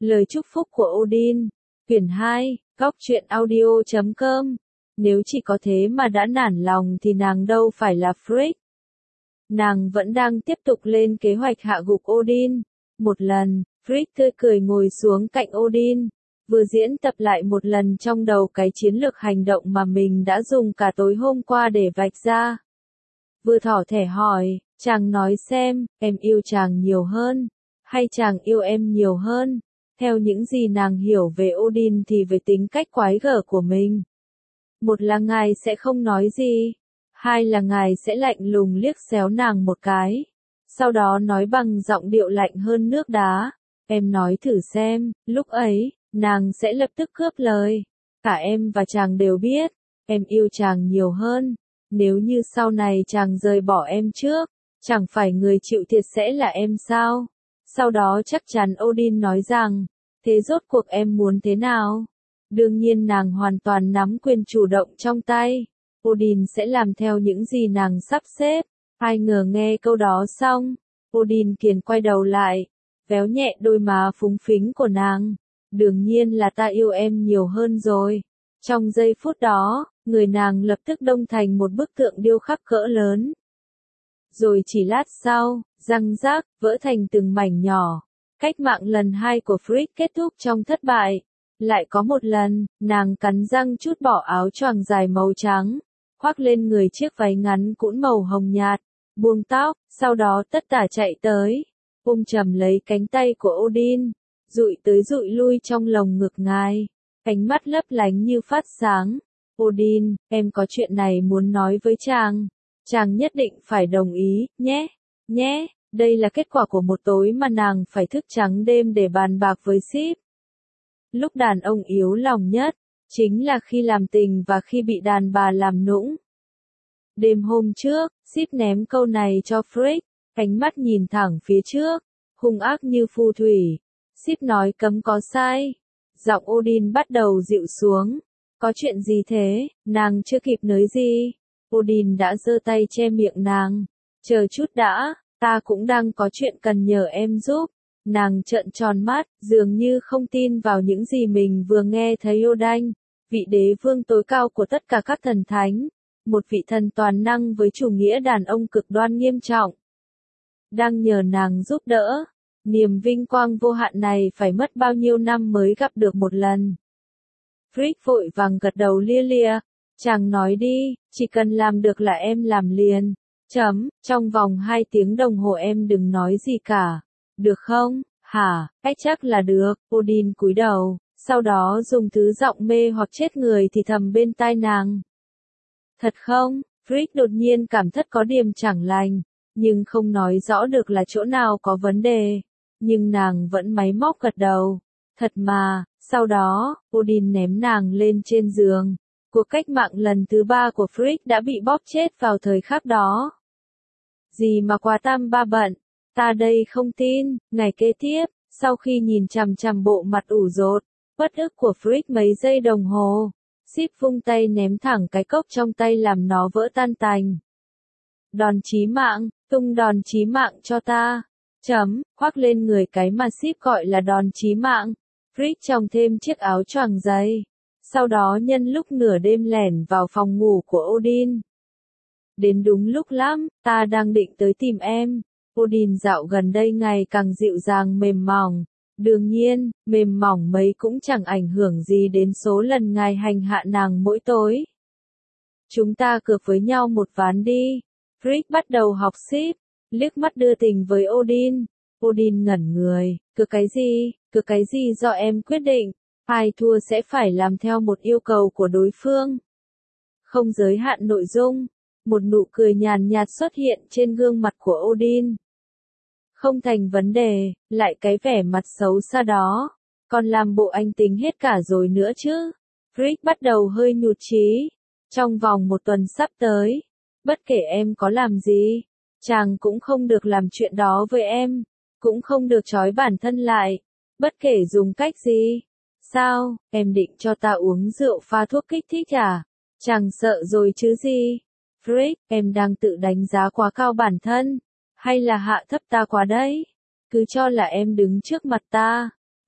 Lời chúc phúc của Odin, quyển 2, góc truyện audio.com. Nếu chỉ có thế mà đã nản lòng thì nàng đâu phải là Frigg. Nàng vẫn đang tiếp tục lên kế hoạch hạ gục Odin. Một lần, Frigg tươi cười ngồi xuống cạnh Odin, vừa diễn tập lại một lần trong đầu cái chiến lược hành động mà mình đã dùng cả tối hôm qua để vạch ra. Vừa thỏ thẻ hỏi, chàng nói xem, em yêu chàng nhiều hơn, hay chàng yêu em nhiều hơn? Theo những gì nàng hiểu về Odin thì về tính cách quái gở của mình. Một là ngài sẽ không nói gì, hai là ngài sẽ lạnh lùng liếc xéo nàng một cái, sau đó nói bằng giọng điệu lạnh hơn nước đá, em nói thử xem, lúc ấy, nàng sẽ lập tức cướp lời. Cả em và chàng đều biết, em yêu chàng nhiều hơn, nếu như sau này chàng rời bỏ em trước, chẳng phải người chịu thiệt sẽ là em sao? Sau đó chắc chắn Odin nói rằng, thế rốt cuộc em muốn thế nào? Đương nhiên nàng hoàn toàn nắm quyền chủ động trong tay. Odin sẽ làm theo những gì nàng sắp xếp. Ai ngờ nghe câu đó xong, Odin kiền quay đầu lại, véo nhẹ đôi má phúng phính của nàng. Đương nhiên là ta yêu em nhiều hơn rồi. Trong giây phút đó, người nàng lập tức đông thành một bức tượng điêu khắc cỡ lớn. Rồi chỉ lát sau, răng rác, vỡ thành từng mảnh nhỏ. Cách mạng lần 2 của Frigg kết thúc trong thất bại. Lại có một lần, nàng cắn răng trút bỏ áo choàng dài màu trắng, khoác lên người chiếc váy ngắn cũn màu hồng nhạt, buông tóc, sau đó tất tả chạy tới, ôm chầm lấy cánh tay của Odin, dụi tới dụi lui trong lồng ngực ngài, ánh mắt lấp lánh như phát sáng. Odin, em có chuyện này muốn nói với chàng. Chàng nhất định phải đồng ý, nhé. Đây là kết quả của một tối mà nàng phải thức trắng đêm để bàn bạc với Sif. Lúc đàn ông yếu lòng nhất, chính là khi làm tình và khi bị đàn bà làm nũng. Đêm hôm trước, Sif ném câu này cho Frigg, ánh mắt nhìn thẳng phía trước, hung ác như phù thủy. Sif nói cấm có sai. Giọng Odin bắt đầu dịu xuống. Có chuyện gì thế? Nàng chưa kịp nói gì. Odin đã giơ tay che miệng nàng. Chờ chút đã, ta cũng đang có chuyện cần nhờ em giúp. Nàng trợn tròn mắt, dường như không tin vào những gì mình vừa nghe thấy. Odin, vị đế vương tối cao của tất cả các thần thánh, một vị thần toàn năng với chủ nghĩa đàn ông cực đoan nghiêm trọng, đang nhờ nàng giúp đỡ. Niềm vinh quang vô hạn này phải mất bao nhiêu năm mới gặp được một lần. Frigg vội vàng gật đầu lia lịa. Chàng nói đi, chỉ cần làm được là em làm liền. Trong vòng 2 tiếng đồng hồ em đừng nói gì cả. Được không? Hả? Cách chắc là được. Odin cúi đầu, sau đó dùng thứ giọng mê hoặc chết người thì thầm bên tai nàng. Thật không? Frigg đột nhiên cảm thất có điểm chẳng lành, nhưng không nói rõ được là chỗ nào có vấn đề. Nhưng nàng vẫn máy móc gật đầu. Thật mà. Sau đó, Odin ném nàng lên trên giường. Cuộc cách mạng lần thứ 3 của Frigg đã bị bóp chết vào thời khắc đó. Gì mà quá tam ba bận, ta đây không tin. Ngày kế tiếp, sau khi nhìn chằm chằm bộ mặt ủ rột, uất ức của Frigg mấy giây đồng hồ, Sif vung tay ném thẳng cái cốc trong tay làm nó vỡ tan tành. Đòn chí mạng, tung đòn chí mạng cho ta. Khoác lên người cái mà Sif gọi là đòn chí mạng. Frigg tròng thêm chiếc áo choàng dày. Sau đó nhân lúc nửa đêm lẻn vào phòng ngủ của Odin. Đến đúng lúc lắm, ta đang định tới tìm em. Odin dạo gần đây ngày càng dịu dàng mềm mỏng. Đương nhiên, mềm mỏng mấy cũng chẳng ảnh hưởng gì đến số lần ngài hành hạ nàng mỗi tối. Chúng ta cược với nhau một ván đi. Frigg bắt đầu học Sif, liếc mắt đưa tình với Odin. Odin ngẩn người, cược cái gì do em quyết định. Ai thua sẽ phải làm theo một yêu cầu của đối phương. Không giới hạn nội dung. Một nụ cười nhàn nhạt xuất hiện trên gương mặt của Odin. Không thành vấn đề, lại cái vẻ mặt xấu xa đó. Còn làm bộ anh tính hết cả rồi nữa chứ. Frigg bắt đầu hơi nhụt chí. Trong vòng 1 tuần sắp tới, bất kể em có làm gì, chàng cũng không được làm chuyện đó với em. Cũng không được trói bản thân lại. Bất kể dùng cách gì. Sao, em định cho ta uống rượu pha thuốc kích thích à? Chàng sợ rồi chứ gì? Frigg, em đang tự đánh giá quá cao bản thân, hay là hạ thấp ta quá đấy? Cứ cho là em đứng trước mặt ta,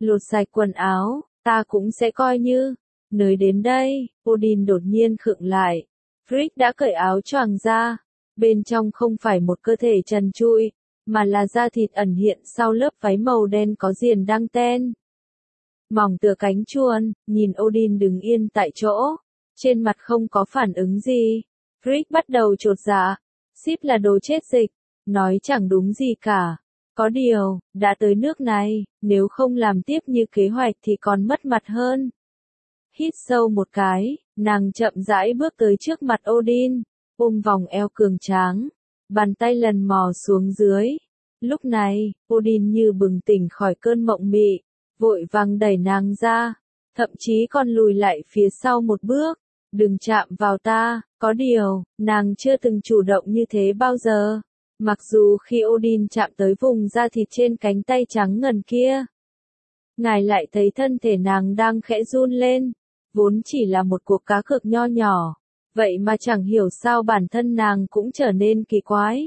lột sạch quần áo, ta cũng sẽ coi như. Nơi đến đây, Odin đột nhiên khựng lại. Frigg đã cởi áo choàng ra. Bên trong không phải một cơ thể trần trụi, mà là da thịt ẩn hiện sau lớp váy màu đen có viền đăng ten. Mỏng tựa cánh chuồn, nhìn Odin đứng yên tại chỗ, trên mặt không có phản ứng gì. Frigg bắt đầu chột dạ, ship là đồ chết dịch, nói chẳng đúng gì cả. Có điều, đã tới nước này, nếu không làm tiếp như kế hoạch thì còn mất mặt hơn. Hít sâu một cái, nàng chậm rãi bước tới trước mặt Odin, ôm vòng eo cường tráng, bàn tay lần mò xuống dưới. Lúc này, Odin như bừng tỉnh khỏi cơn mộng mị, vội vàng đẩy nàng ra, thậm chí còn lùi lại phía sau một bước. Đừng chạm vào ta, có điều, nàng chưa từng chủ động như thế bao giờ. Mặc dù khi Odin chạm tới vùng da thịt trên cánh tay trắng ngần kia, ngài lại thấy thân thể nàng đang khẽ run lên, vốn chỉ là một cuộc cá cược nho nhỏ, vậy mà chẳng hiểu sao bản thân nàng cũng trở nên kỳ quái.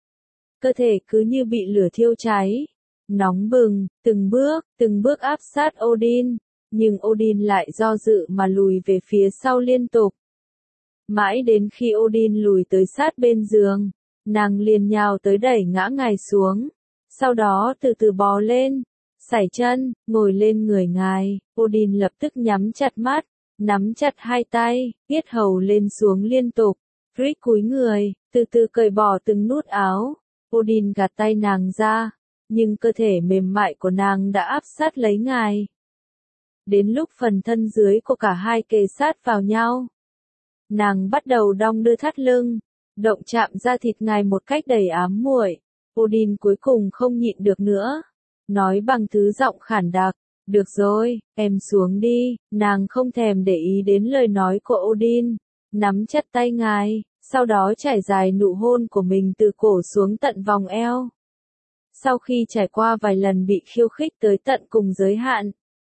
Cơ thể cứ như bị lửa thiêu cháy, nóng bừng, từng bước áp sát Odin, nhưng Odin lại do dự mà lùi về phía sau liên tục. Mãi đến khi Odin lùi tới sát bên giường, nàng liền nhào tới đẩy ngã ngài xuống, sau đó từ từ bò lên, sải chân, ngồi lên người ngài. Odin lập tức nhắm chặt mắt, nắm chặt hai tay, yết hầu lên xuống liên tục. Frigg cúi người, từ từ cởi bỏ từng nút áo. Odin gạt tay nàng ra, nhưng cơ thể mềm mại của nàng đã áp sát lấy ngài. Đến lúc phần thân dưới của cả hai kề sát vào nhau, nàng bắt đầu đong đưa thắt lưng, động chạm da thịt ngài một cách đầy ám muội. Odin cuối cùng không nhịn được nữa, nói bằng thứ giọng khản đặc, được rồi, em xuống đi. Nàng không thèm để ý đến lời nói của Odin, nắm chặt tay ngài, sau đó trải dài nụ hôn của mình từ cổ xuống tận vòng eo. Sau khi trải qua vài lần bị khiêu khích tới tận cùng giới hạn,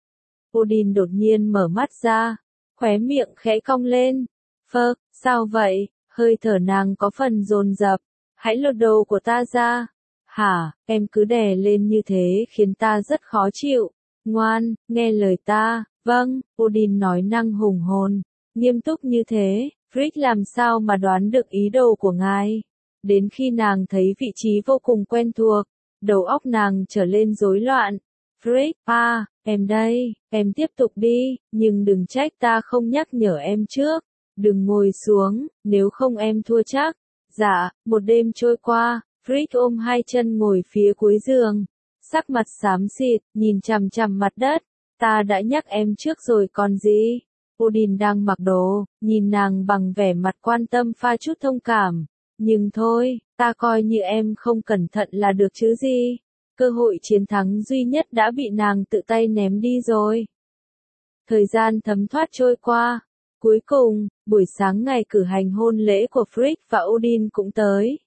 Odin đột nhiên mở mắt ra, khóe miệng khẽ cong lên. Phơ, sao vậy? Hơi thở nàng có phần dồn dập. Hãy lột đồ của ta ra. Hả, em cứ đè lên như thế khiến ta rất khó chịu. Ngoan, nghe lời ta. Vâng, Odin nói năng hùng hồn, nghiêm túc như thế. Frigg làm sao mà đoán được ý đồ của ngài. Đến khi nàng thấy vị trí vô cùng quen thuộc, đầu óc nàng trở lên rối loạn. Frigg, em đây, em tiếp tục đi, nhưng đừng trách ta không nhắc nhở em trước. Đừng ngồi xuống, nếu không em thua chắc. Dạ, một đêm trôi qua, Frigg ôm hai chân ngồi phía cuối giường, sắc mặt xám xịt, nhìn chằm chằm mặt đất. Ta đã nhắc em trước rồi còn gì? Odin đang mặc đồ, nhìn nàng bằng vẻ mặt quan tâm pha chút thông cảm. Nhưng thôi, ta coi như em không cẩn thận là được chứ gì. Cơ hội chiến thắng duy nhất đã bị nàng tự tay ném đi rồi. Thời gian thấm thoát trôi qua. Cuối cùng, buổi sáng ngày cử hành hôn lễ của Frigg và Odin cũng tới.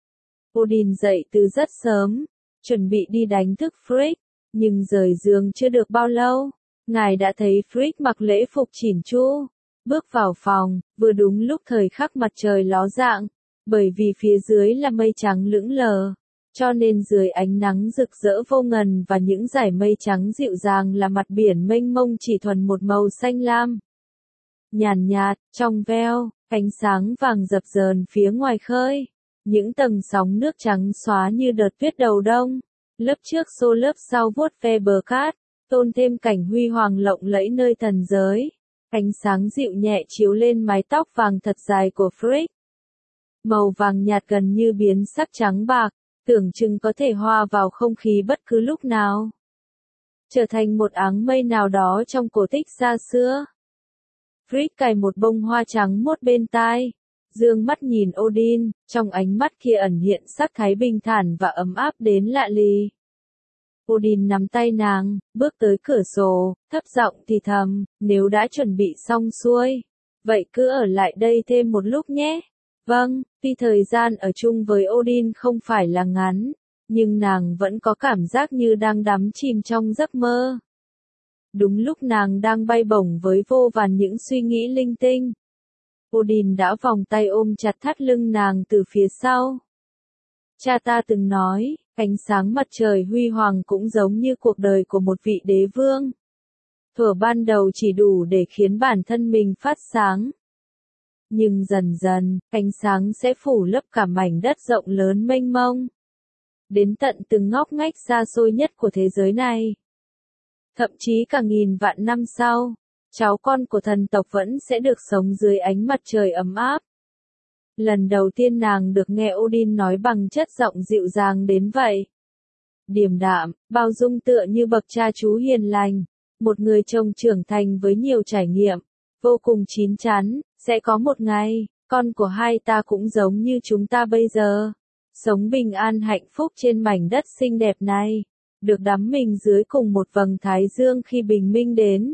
Odin dậy từ rất sớm, chuẩn bị đi đánh thức Frigg, nhưng rời giường chưa được bao lâu, ngài đã thấy Frigg mặc lễ phục chỉn chu, bước vào phòng, vừa đúng lúc thời khắc mặt trời ló dạng, bởi vì phía dưới là mây trắng lững lờ, cho nên dưới ánh nắng rực rỡ vô ngần và những dải mây trắng dịu dàng là mặt biển mênh mông chỉ thuần một màu xanh lam. Nhàn nhạt, trong veo, ánh sáng vàng dập dờn phía ngoài khơi. Những tầng sóng nước trắng xóa như đợt tuyết đầu đông. Lớp trước xô lớp sau vuốt ve bờ cát, tôn thêm cảnh huy hoàng lộng lẫy nơi thần giới. Ánh sáng dịu nhẹ chiếu lên mái tóc vàng thật dài của Frigg. Màu vàng nhạt gần như biến sắc trắng bạc, tưởng chừng có thể hòa vào không khí bất cứ lúc nào. Trở thành một áng mây nào đó trong cổ tích xa xưa. Frigg cài một bông hoa trắng mốt bên tai, dương mắt nhìn Odin, trong ánh mắt kia ẩn hiện sắc thái bình thản và ấm áp đến lạ lì. Odin nắm tay nàng, bước tới cửa sổ, thấp giọng thì thầm, nếu đã chuẩn bị xong xuôi, vậy cứ ở lại đây thêm một lúc nhé. Vâng, tuy thời gian ở chung với Odin không phải là ngắn, nhưng nàng vẫn có cảm giác như đang đắm chìm trong giấc mơ. Đúng lúc nàng đang bay bổng với vô vàn những suy nghĩ linh tinh, Odin đã vòng tay ôm chặt thắt lưng nàng từ phía sau. Cha ta từng nói, Ánh sáng mặt trời huy hoàng cũng giống như cuộc đời của một vị đế vương. Thuở ban đầu chỉ đủ để khiến bản thân mình phát sáng. Nhưng dần dần, ánh sáng sẽ phủ lấp cả mảnh đất rộng lớn mênh mông. Đến tận từng ngóc ngách xa xôi nhất của thế giới này. Thậm chí cả nghìn vạn năm sau, cháu con của thần tộc vẫn sẽ được sống dưới ánh mặt trời ấm áp. Lần đầu tiên nàng được nghe Odin nói bằng chất giọng dịu dàng đến vậy. Điềm đạm, bao dung tựa như bậc cha chú hiền lành. Một người chồng trưởng thành với nhiều trải nghiệm, vô cùng chín chắn, sẽ có một ngày, con của hai ta cũng giống như chúng ta bây giờ. Sống bình an hạnh phúc trên mảnh đất xinh đẹp này, được đắm mình dưới cùng một vầng thái dương khi bình minh đến.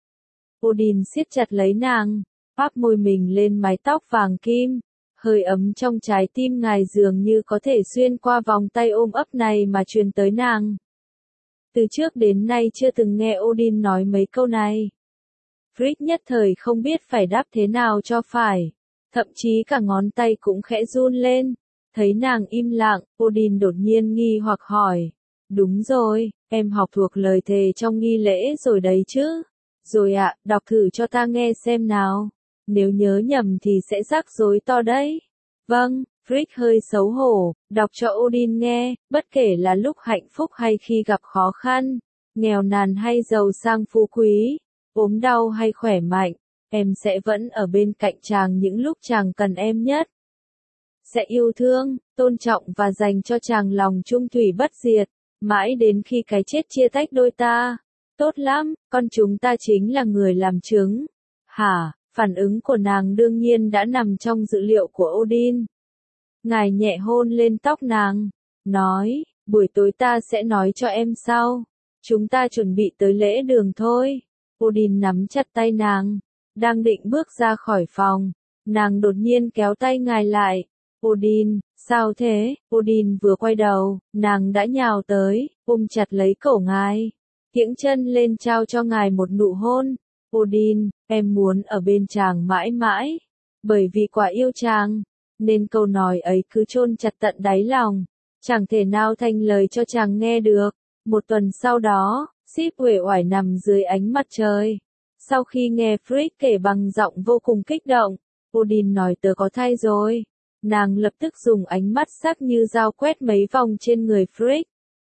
Odin siết chặt lấy nàng, áp môi mình lên mái tóc vàng kim, hơi ấm trong trái tim ngài dường như có thể xuyên qua vòng tay ôm ấp này mà truyền tới nàng. Từ trước đến nay chưa từng nghe Odin nói mấy câu này. Frigg nhất thời không biết phải đáp thế nào cho phải, thậm chí cả ngón tay cũng khẽ run lên. Thấy nàng im lặng, Odin đột nhiên nghi hoặc hỏi. Đúng rồi, em học thuộc lời thề trong nghi lễ rồi đấy chứ? Rồi ạ, đọc thử cho ta nghe xem nào. Nếu nhớ nhầm thì sẽ rắc rối to đấy. Vâng, Frigg hơi xấu hổ, đọc cho Odin nghe, bất kể là lúc hạnh phúc hay khi gặp khó khăn, nghèo nàn hay giàu sang phú quý, ốm đau hay khỏe mạnh, em sẽ vẫn ở bên cạnh chàng những lúc chàng cần em nhất. Sẽ yêu thương, tôn trọng và dành cho chàng lòng trung thủy bất diệt, mãi đến khi cái chết chia tách đôi ta. Tốt lắm, con chúng ta chính là người làm chứng. Hả, phản ứng của nàng đương nhiên đã nằm trong dự liệu của Odin. Ngài nhẹ hôn lên tóc nàng, nói, buổi tối ta sẽ nói cho em sau. Chúng ta chuẩn bị tới lễ đường thôi. Odin nắm chặt tay nàng, đang định bước ra khỏi phòng. Nàng đột nhiên kéo tay ngài lại. Odin, sao thế? Odin vừa quay đầu, nàng đã nhào tới, ôm chặt lấy cổ ngài. Kiễng chân lên trao cho ngài một nụ hôn. Odin, em muốn ở bên chàng mãi mãi. Bởi vì quả yêu chàng, nên câu nói ấy cứ chôn chặt tận đáy lòng. Chẳng thể nào thành lời cho chàng nghe được. Một tuần sau đó, Sif uể oải nằm dưới ánh mặt trời. Sau khi nghe Frigg kể bằng giọng vô cùng kích động, Odin nói tớ có thai rồi. Nàng lập tức dùng ánh mắt sắc như dao quét mấy vòng trên người Frigg.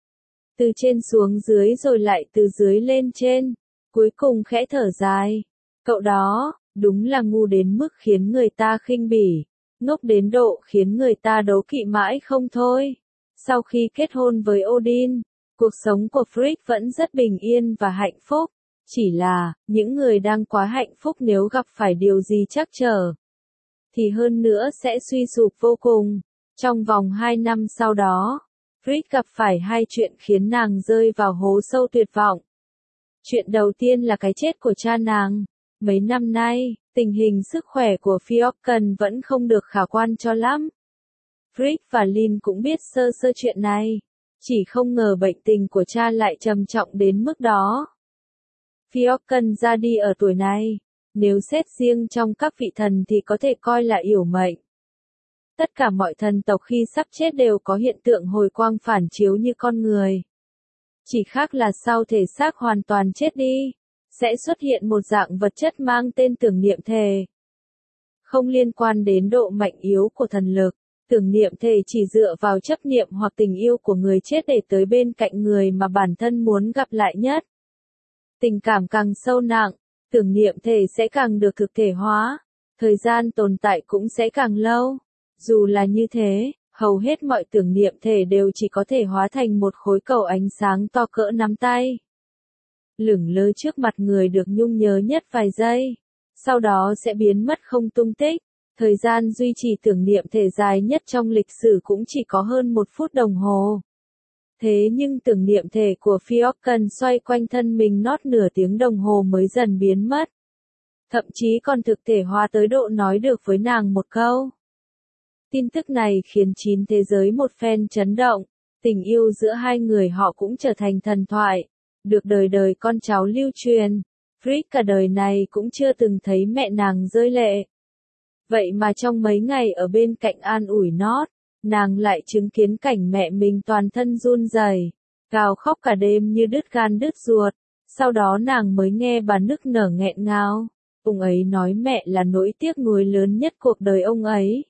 Từ trên xuống dưới rồi lại từ dưới lên trên. Cuối cùng khẽ thở dài. Cậu đó, đúng là ngu đến mức khiến người ta khinh bỉ. Ngốc đến độ khiến người ta đố kỵ mãi không thôi. Sau khi kết hôn với Odin, cuộc sống của Frigg vẫn rất bình yên và hạnh phúc. Chỉ là, những người đang quá hạnh phúc nếu gặp phải điều gì trắc trở, thì hơn nữa sẽ suy sụp vô cùng. Trong vòng 2 năm sau đó, Frigg gặp phải hai chuyện khiến nàng rơi vào hố sâu tuyệt vọng. Chuyện đầu tiên là cái chết của cha nàng. Mấy năm nay, tình hình sức khỏe của Fjordcan vẫn không được khả quan cho lắm. Frigg và Lin cũng biết sơ sơ chuyện này. Chỉ không ngờ bệnh tình của cha lại trầm trọng đến mức đó. Fjordcan ra đi ở tuổi này. Nếu xét riêng trong các vị thần thì có thể coi là yểu mệnh. Tất cả mọi thần tộc khi sắp chết đều có hiện tượng hồi quang phản chiếu như con người. Chỉ khác là sau thể xác hoàn toàn chết đi, sẽ xuất hiện một dạng vật chất mang tên tưởng niệm thể. Không liên quan đến độ mạnh yếu của thần lực, tưởng niệm thể chỉ dựa vào chấp niệm hoặc tình yêu của người chết để tới bên cạnh người mà bản thân muốn gặp lại nhất. Tình cảm càng sâu nặng, tưởng niệm thể sẽ càng được thực thể hóa, thời gian tồn tại cũng sẽ càng lâu. Dù là như thế, hầu hết mọi tưởng niệm thể đều chỉ có thể hóa thành một khối cầu ánh sáng to cỡ nắm tay. Lửng lơ trước mặt người được nhung nhớ nhất vài giây, sau đó sẽ biến mất không tung tích. Thời gian duy trì tưởng niệm thể dài nhất trong lịch sử cũng chỉ có hơn 1 phút đồng hồ. Thế nhưng tưởng niệm thể của Fjordcan xoay quanh thân mình nót nửa tiếng đồng hồ mới dần biến mất. Thậm chí còn thực thể hóa tới độ nói được với nàng một câu. Tin tức này khiến 9 thế giới một phen chấn động, tình yêu giữa hai người họ cũng trở thành thần thoại, được đời đời con cháu lưu truyền. Frigg cả đời này cũng chưa từng thấy mẹ nàng rơi lệ. Vậy mà trong mấy ngày ở bên cạnh an ủi nót, nàng lại chứng kiến cảnh mẹ mình toàn thân run rẩy, gào khóc cả đêm như đứt gan đứt ruột. Sau đó nàng mới nghe bà nức nở nghẹn ngào. Ông ấy nói mẹ là nỗi tiếc nuối lớn nhất cuộc đời ông ấy.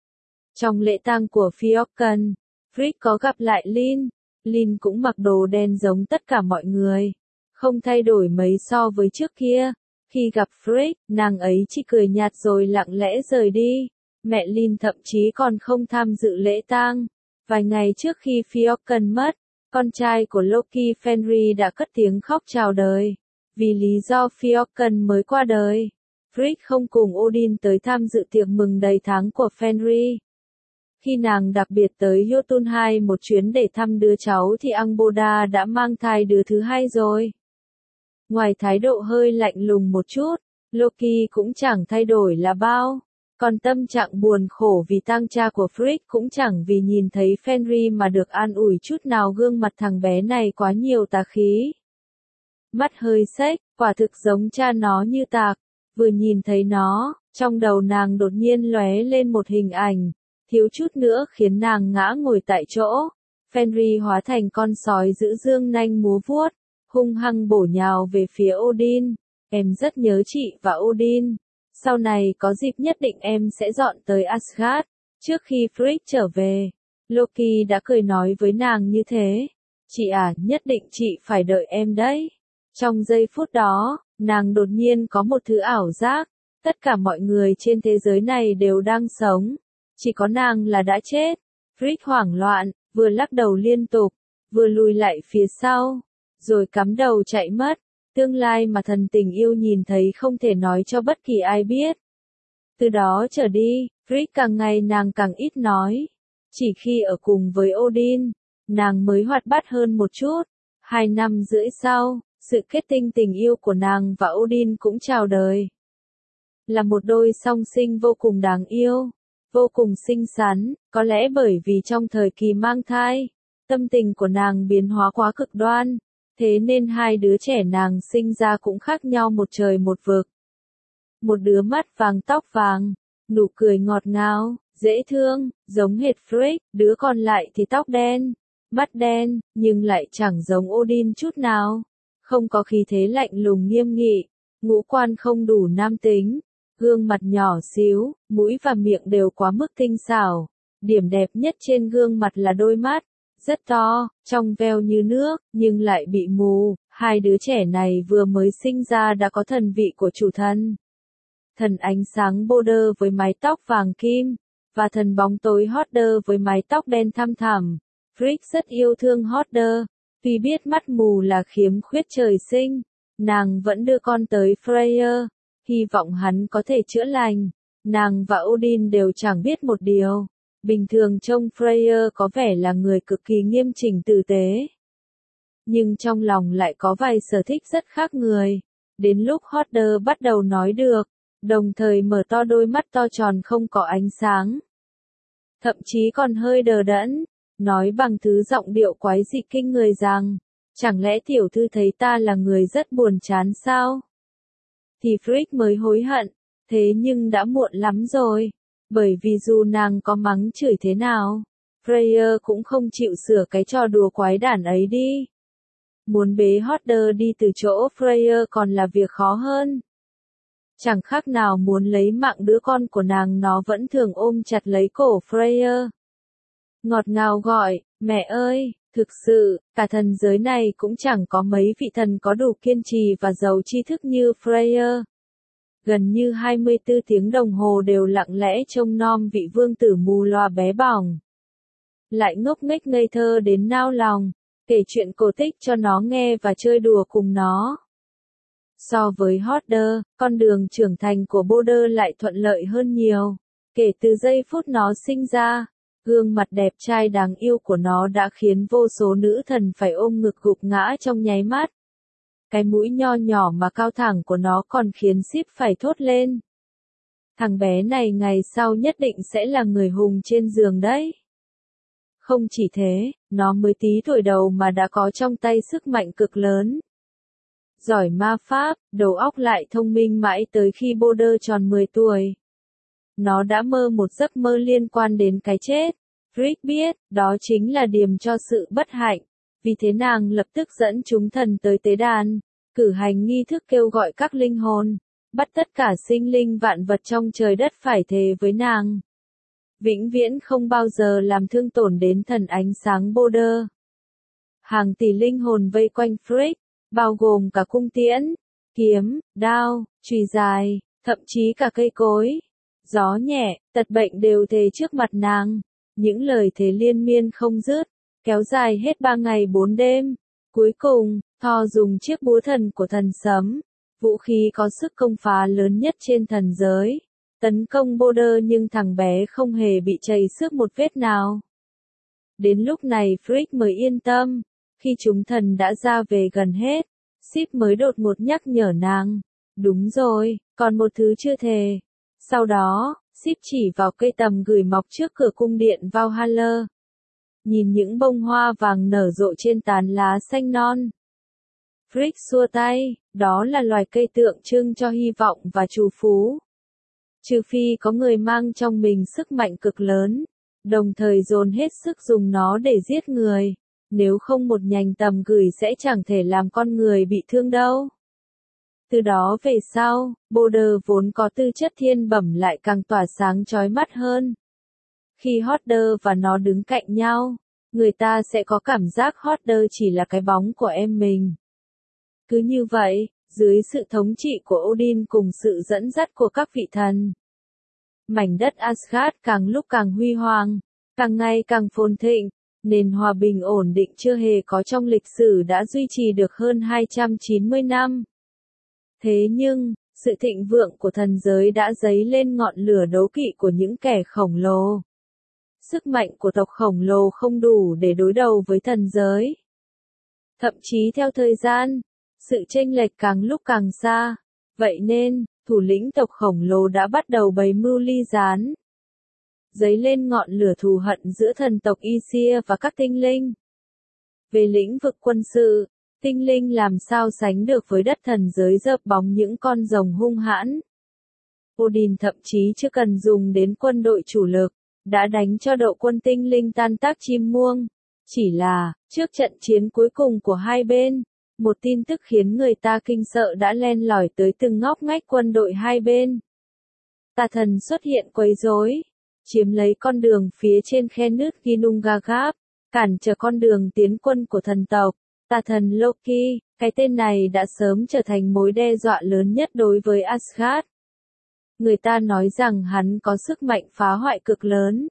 Trong lễ tang của Fjorkan, Frigg có gặp lại Lin. Lin cũng mặc đồ đen giống tất cả mọi người, không thay đổi mấy so với trước kia. Khi gặp Frigg, nàng ấy chỉ cười nhạt rồi lặng lẽ rời đi. Mẹ Lin thậm chí còn không tham dự lễ tang. Vài ngày trước khi Fjorkan mất, con trai của Loki Fenrir đã cất tiếng khóc chào đời. Vì lý do Fjorkan mới qua đời, Frigg không cùng Odin tới tham dự tiệc mừng đầy tháng của Fenrir. Khi nàng đặc biệt tới Jotunheim một chuyến để thăm đứa cháu thì Angboda đã mang thai đứa thứ hai rồi. Ngoài thái độ hơi lạnh lùng một chút, Loki cũng chẳng thay đổi là bao. Còn tâm trạng buồn khổ vì tang cha của Frigg cũng chẳng vì nhìn thấy Fenrir mà được an ủi chút nào. Gương mặt thằng bé này quá nhiều tà khí. Mắt hơi xếch, quả thực giống cha nó như tạc. Vừa nhìn thấy nó, trong đầu nàng đột nhiên lóe lên một hình ảnh, thiếu chút nữa khiến nàng ngã ngồi tại chỗ. Fenrir hóa thành con sói giữ dương nanh múa vuốt, hung hăng bổ nhào về phía Odin. Em rất nhớ chị và Odin. Sau này có dịp nhất định em sẽ dọn tới Asgard. Trước khi Frigg trở về, Loki đã cười nói với nàng như thế. Chị à, nhất định chị phải đợi em đấy. Trong giây phút đó, nàng đột nhiên có một thứ ảo giác. Tất cả mọi người trên thế giới này đều đang sống. Chỉ có nàng là đã chết. Frigg hoảng loạn, vừa lắc đầu liên tục, vừa lùi lại phía sau, rồi cắm đầu chạy mất. Tương lai mà thần tình yêu nhìn thấy không thể nói cho bất kỳ ai biết. Từ đó trở đi, Frigg càng ngày nàng càng ít nói. Chỉ khi ở cùng với Odin, nàng mới hoạt bát hơn một chút. 2 năm rưỡi sau, sự kết tinh tình yêu của nàng và Odin cũng chào đời. Là một đôi song sinh vô cùng đáng yêu, vô cùng xinh xắn. Có lẽ bởi vì trong thời kỳ mang thai, tâm tình của nàng biến hóa quá cực đoan. Thế nên hai đứa trẻ nàng sinh ra cũng khác nhau một trời một vực. Một đứa mắt vàng tóc vàng, nụ cười ngọt ngào, dễ thương, giống hệt Frigg. Đứa còn lại thì tóc đen, mắt đen, nhưng lại chẳng giống Odin chút nào. Không có khí thế lạnh lùng nghiêm nghị, ngũ quan không đủ nam tính, gương mặt nhỏ xíu, mũi và miệng đều quá mức tinh xảo. Điểm đẹp nhất trên gương mặt là đôi mắt, rất to, trong veo như nước, nhưng lại bị mù. Hai đứa trẻ này vừa mới sinh ra đã có thần vị của chủ thần. Thần ánh sáng Balder với mái tóc vàng kim, và thần bóng tối Hoder với mái tóc đen thăm thẳm. Frigg rất yêu thương Hoder, vì biết mắt mù là khiếm khuyết trời sinh, nàng vẫn đưa con tới Freyr, hy vọng hắn có thể chữa lành. Nàng và Odin đều chẳng biết một điều. Bình thường trông Freyr có vẻ là người cực kỳ nghiêm chỉnh tử tế, nhưng trong lòng lại có vài sở thích rất khác người. Đến lúc Hoder bắt đầu nói được, đồng thời mở to đôi mắt to tròn không có ánh sáng, thậm chí còn hơi đờ đẫn, nói bằng thứ giọng điệu quái dị kinh người rằng, chẳng lẽ tiểu thư thấy ta là người rất buồn chán sao? Thì Frigg mới hối hận, thế nhưng đã muộn lắm rồi. Bởi vì dù nàng có mắng chửi thế nào, Freyr cũng không chịu sửa cái trò đùa quái đản ấy đi. Muốn bế Hoder đi từ chỗ Freyr còn là việc khó hơn. Chẳng khác nào muốn lấy mạng đứa con của nàng, nó vẫn thường ôm chặt lấy cổ Freyr. Ngọt ngào gọi, mẹ ơi, thực sự, cả thần giới này cũng chẳng có mấy vị thần có đủ kiên trì và giàu tri thức như Freyr. Gần như 24 tiếng đồng hồ đều lặng lẽ trông nom vị vương tử mù loà bé bỏng. Lại ngốc nghếch ngây thơ đến nao lòng, kể chuyện cổ tích cho nó nghe và chơi đùa cùng nó. So với Hoder, con đường trưởng thành của Balder lại thuận lợi hơn nhiều. Kể từ giây phút nó sinh ra, gương mặt đẹp trai đáng yêu của nó đã khiến vô số nữ thần phải ôm ngực gục ngã trong nháy mắt. Cái mũi nho nhỏ mà cao thẳng của nó còn khiến Sif phải thốt lên. Thằng bé này ngày sau nhất định sẽ là người hùng trên giường đấy. Không chỉ thế, nó mới tí tuổi đầu mà đã có trong tay sức mạnh cực lớn. Giỏi ma pháp, đầu óc lại thông minh mãi tới khi Balder tròn 10 tuổi. Nó đã mơ một giấc mơ liên quan đến cái chết. Frigg biết, đó chính là điểm cho sự bất hạnh. Vì thế nàng lập tức dẫn chúng thần tới tế đàn, cử hành nghi thức kêu gọi các linh hồn, bắt tất cả sinh linh vạn vật trong trời đất phải thề với nàng. Vĩnh viễn không bao giờ làm thương tổn đến thần ánh sáng Border. Hàng tỷ linh hồn vây quanh Frigg, bao gồm cả cung tiễn, kiếm, đao, chùy dài, thậm chí cả cây cối. Gió nhẹ, tật bệnh đều thề trước mặt nàng. Những lời thề liên miên không dứt, kéo dài hết 3 ngày 4 đêm. Cuối cùng, Thor dùng chiếc búa thần của thần sấm, vũ khí có sức công phá lớn nhất trên thần giới, tấn công Border nhưng thằng bé không hề bị chảy xước một vết nào. Đến lúc này Frigg mới yên tâm, khi chúng thần đã ra về gần hết, Sif mới đột ngột nhắc nhở nàng. Đúng rồi, còn một thứ chưa thề. Sau đó, Sif chỉ vào cây tầm gửi mọc trước cửa cung điện Valhalla. Nhìn những bông hoa vàng nở rộ trên tán lá xanh non. Frigg xua tay, đó là loài cây tượng trưng cho hy vọng và trù phú. Trừ phi có người mang trong mình sức mạnh cực lớn, đồng thời dồn hết sức dùng nó để giết người, nếu không một nhành tầm gửi sẽ chẳng thể làm con người bị thương đâu. Từ đó về sau, Border vốn có tư chất thiên bẩm lại càng tỏa sáng chói mắt hơn. Khi Hodder và nó đứng cạnh nhau, người ta sẽ có cảm giác Hodder chỉ là cái bóng của em mình. Cứ như vậy, dưới sự thống trị của Odin cùng sự dẫn dắt của các vị thần, mảnh đất Asgard càng lúc càng huy hoàng, càng ngày càng phồn thịnh, nền hòa bình ổn định chưa hề có trong lịch sử đã duy trì được hơn 290 năm. Thế nhưng, sự thịnh vượng của thần giới đã dấy lên ngọn lửa đố kỵ của những kẻ khổng lồ. Sức mạnh của tộc khổng lồ không đủ để đối đầu với thần giới. Thậm chí theo thời gian, sự chênh lệch càng lúc càng xa. Vậy nên, thủ lĩnh tộc khổng lồ đã bắt đầu bày mưu ly gián. Dấy lên ngọn lửa thù hận giữa thần tộc Aesir và các tinh linh. Về lĩnh vực quân sự, tinh linh làm sao sánh được với đất thần giới dợp bóng những con rồng hung hãn. Odin thậm chí chưa cần dùng đến quân đội chủ lực, đã đánh cho đội quân tinh linh tan tác chim muông. Chỉ là, trước trận chiến cuối cùng của hai bên, một tin tức khiến người ta kinh sợ đã len lỏi tới từng ngóc ngách quân đội hai bên. Tà thần xuất hiện quấy rối, chiếm lấy con đường phía trên khe nứt Ginnungagap, cản trở con đường tiến quân của thần tộc. Tà thần Loki, cái tên này đã sớm trở thành mối đe dọa lớn nhất đối với Asgard. Người ta nói rằng hắn có sức mạnh phá hoại cực lớn.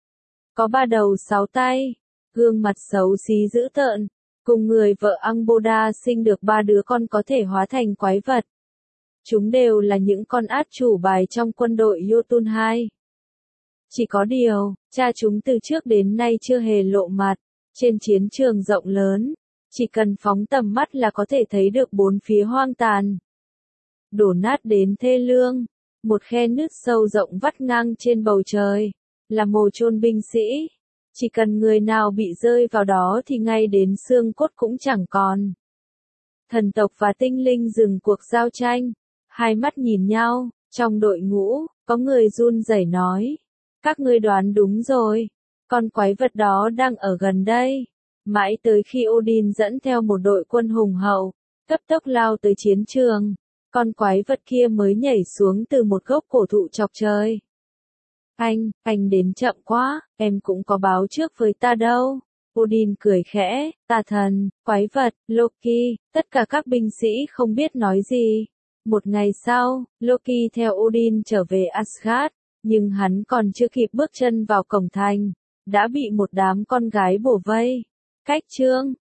Có 3 đầu 6 tay, gương mặt xấu xí dữ tợn, cùng người vợ Angboda sinh được 3 đứa con có thể hóa thành quái vật. Chúng đều là những con át chủ bài trong quân đội Jotun 2. Chỉ có điều, cha chúng từ trước đến nay chưa hề lộ mặt, trên chiến trường rộng lớn, chỉ cần phóng tầm mắt là có thể thấy được bốn phía hoang tàn. Đổ nát đến thê lương, một khe nứt sâu rộng vắt ngang trên bầu trời, là mồ chôn binh sĩ. Chỉ cần người nào bị rơi vào đó thì ngay đến xương cốt cũng chẳng còn. Thần tộc và tinh linh dừng cuộc giao tranh, hai mắt nhìn nhau, trong đội ngũ, có người run rẩy nói. Các ngươi đoán đúng rồi, con quái vật đó đang ở gần đây. Mãi tới khi Odin dẫn theo một đội quân hùng hậu, cấp tốc lao tới chiến trường, con quái vật kia mới nhảy xuống từ một gốc cổ thụ chọc trời. Anh đến chậm quá, em cũng có báo trước với ta đâu. Odin cười khẽ, tà thần, quái vật, Loki, tất cả các binh sĩ không biết nói gì. Một ngày sau, Loki theo Odin trở về Asgard, nhưng hắn còn chưa kịp bước chân vào cổng thành, đã bị một đám con gái bổ vây. Cách chương